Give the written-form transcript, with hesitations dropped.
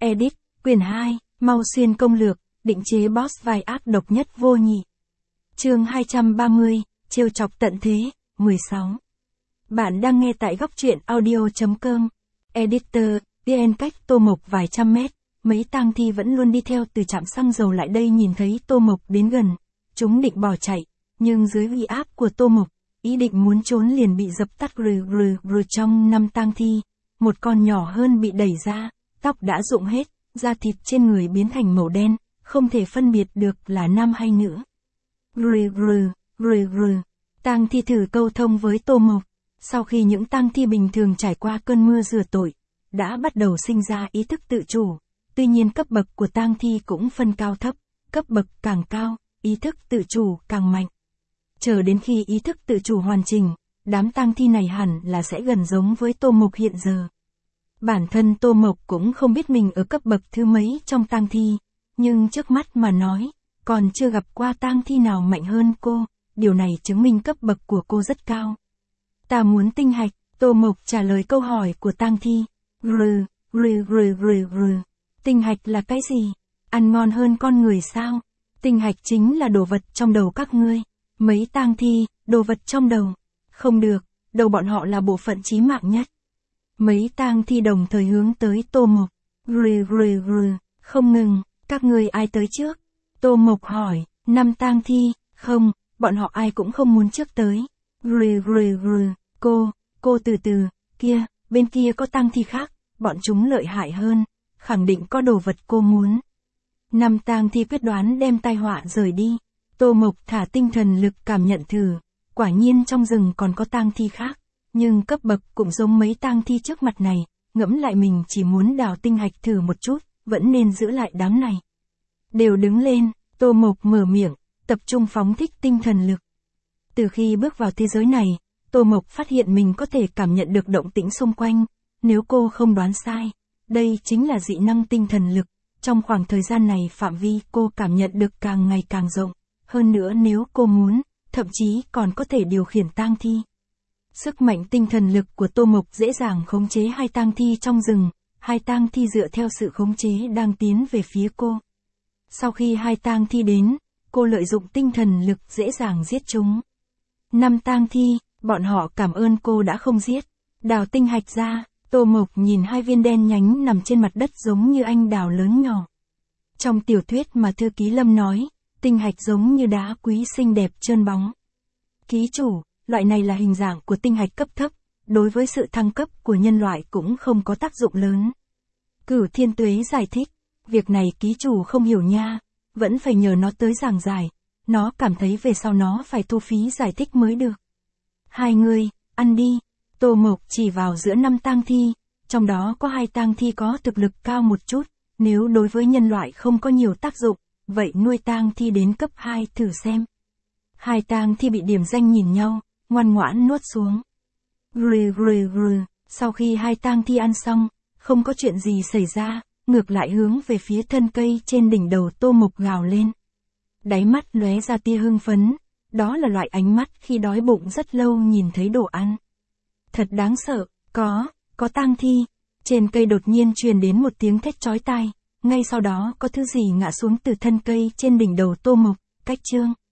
Edit, quyển 2, Mau Xuyên công lược, định chế boss vai ác độc nhất vô nhị. Chương 230, trêu chọc tận thế, 16. Bạn đang nghe tại góc truyện audio.com. Editor, VN cách Tô Mộc vài trăm mét, mấy tang thi vẫn luôn đi theo từ trạm xăng dầu lại đây nhìn thấy Tô Mộc đến gần. Chúng định bỏ chạy, nhưng dưới uy áp của Tô Mộc, ý định muốn trốn liền bị dập tắt trong 5 tang thi. Một con nhỏ hơn bị đẩy ra, tóc đã rụng hết, da thịt trên người biến thành màu đen, không thể phân biệt được là nam hay nữ. Tang thi thử câu thông với Tô Mộc. Sau khi những tang thi bình thường trải qua cơn mưa rửa tội, đã bắt đầu sinh ra ý thức tự chủ. Tuy nhiên cấp bậc của tang thi cũng phân cao thấp, cấp bậc càng cao, ý thức tự chủ càng mạnh. Chờ đến khi ý thức tự chủ hoàn chỉnh, đám tang thi này hẳn là sẽ gần giống với Tô Mộc hiện giờ. Bản thân Tô Mộc cũng không biết mình ở cấp bậc thứ mấy trong tang thi, nhưng trước mắt mà nói, còn chưa gặp qua tang thi nào mạnh hơn cô, điều này chứng minh cấp bậc của cô rất cao. Ta muốn tinh hạch, Tô Mộc trả lời câu hỏi của tang thi. Tinh hạch là cái gì? Ăn ngon hơn con người sao? Tinh hạch chính là đồ vật trong đầu các ngươi. Mấy tang thi, đồ vật trong đầu. Không được, đầu bọn họ là bộ phận chí mạng nhất. Mấy tang thi đồng thời hướng tới Tô Mộc. Không ngừng, các ngươi ai tới trước? Tô Mộc hỏi, 5 tang thi, không, bọn họ ai cũng không muốn trước tới. Cô từ từ, kia, bên kia có tang thi khác, bọn chúng lợi hại hơn, khẳng định có đồ vật cô muốn. 5 tang thi quyết đoán đem tai họa rời đi. Tô Mộc thả tinh thần lực cảm nhận thử, quả nhiên trong rừng còn có tang thi khác, nhưng cấp bậc cũng giống mấy tang thi trước mặt này, ngẫm lại mình chỉ muốn đào tinh hạch thử một chút, vẫn nên giữ lại đám này. Đều đứng lên, Tô Mộc mở miệng, tập trung phóng thích tinh thần lực. Từ khi bước vào thế giới này, Tô Mộc phát hiện mình có thể cảm nhận được động tĩnh xung quanh, nếu cô không đoán sai, đây chính là dị năng tinh thần lực, trong khoảng thời gian này phạm vi cô cảm nhận được càng ngày càng rộng, hơn nữa nếu cô muốn, thậm chí còn có thể điều khiển tang thi. Sức mạnh tinh thần lực của Tô Mộc dễ dàng khống chế 2 tang thi trong rừng, 2 tang thi dựa theo sự khống chế đang tiến về phía cô. Sau khi 2 tang thi đến, cô lợi dụng tinh thần lực dễ dàng giết chúng. 5 tang thi, bọn họ cảm ơn cô đã không giết. Đào tinh hạch ra, Tô Mộc nhìn 2 viên đen nhánh nằm trên mặt đất giống như anh đào lớn nhỏ. Trong tiểu thuyết mà thư ký Lâm nói, tinh hạch giống như đá quý xinh đẹp trơn bóng. Ký chủ, loại này là hình dạng của tinh hạch cấp thấp, đối với sự thăng cấp của nhân loại cũng không có tác dụng lớn. Cửu Thiên Tuế giải thích, việc này ký chủ không hiểu nha, vẫn phải nhờ nó tới giảng giải, nó cảm thấy về sau nó phải thu phí giải thích mới được. Hai người, ăn đi. Tô Mộc chỉ vào giữa 5 tang thi, trong đó có 2 tang thi có thực lực cao một chút, nếu đối với nhân loại không có nhiều tác dụng, vậy nuôi tang thi đến cấp 2 thử xem. 2 tang thi bị điểm danh nhìn nhau, ngoan ngoãn nuốt xuống. Sau khi 2 tang thi ăn xong, không có chuyện gì xảy ra, ngược lại hướng về phía thân cây trên đỉnh đầu Tô Mộc gào lên. Đáy mắt lóe ra tia hưng phấn, đó là loại ánh mắt khi đói bụng rất lâu nhìn thấy đồ ăn. Thật đáng sợ, có tang thi. Trên cây đột nhiên truyền đến một tiếng thét chói tai, ngay sau đó có thứ gì ngã xuống từ thân cây trên đỉnh đầu Tô Mộc, cách chương.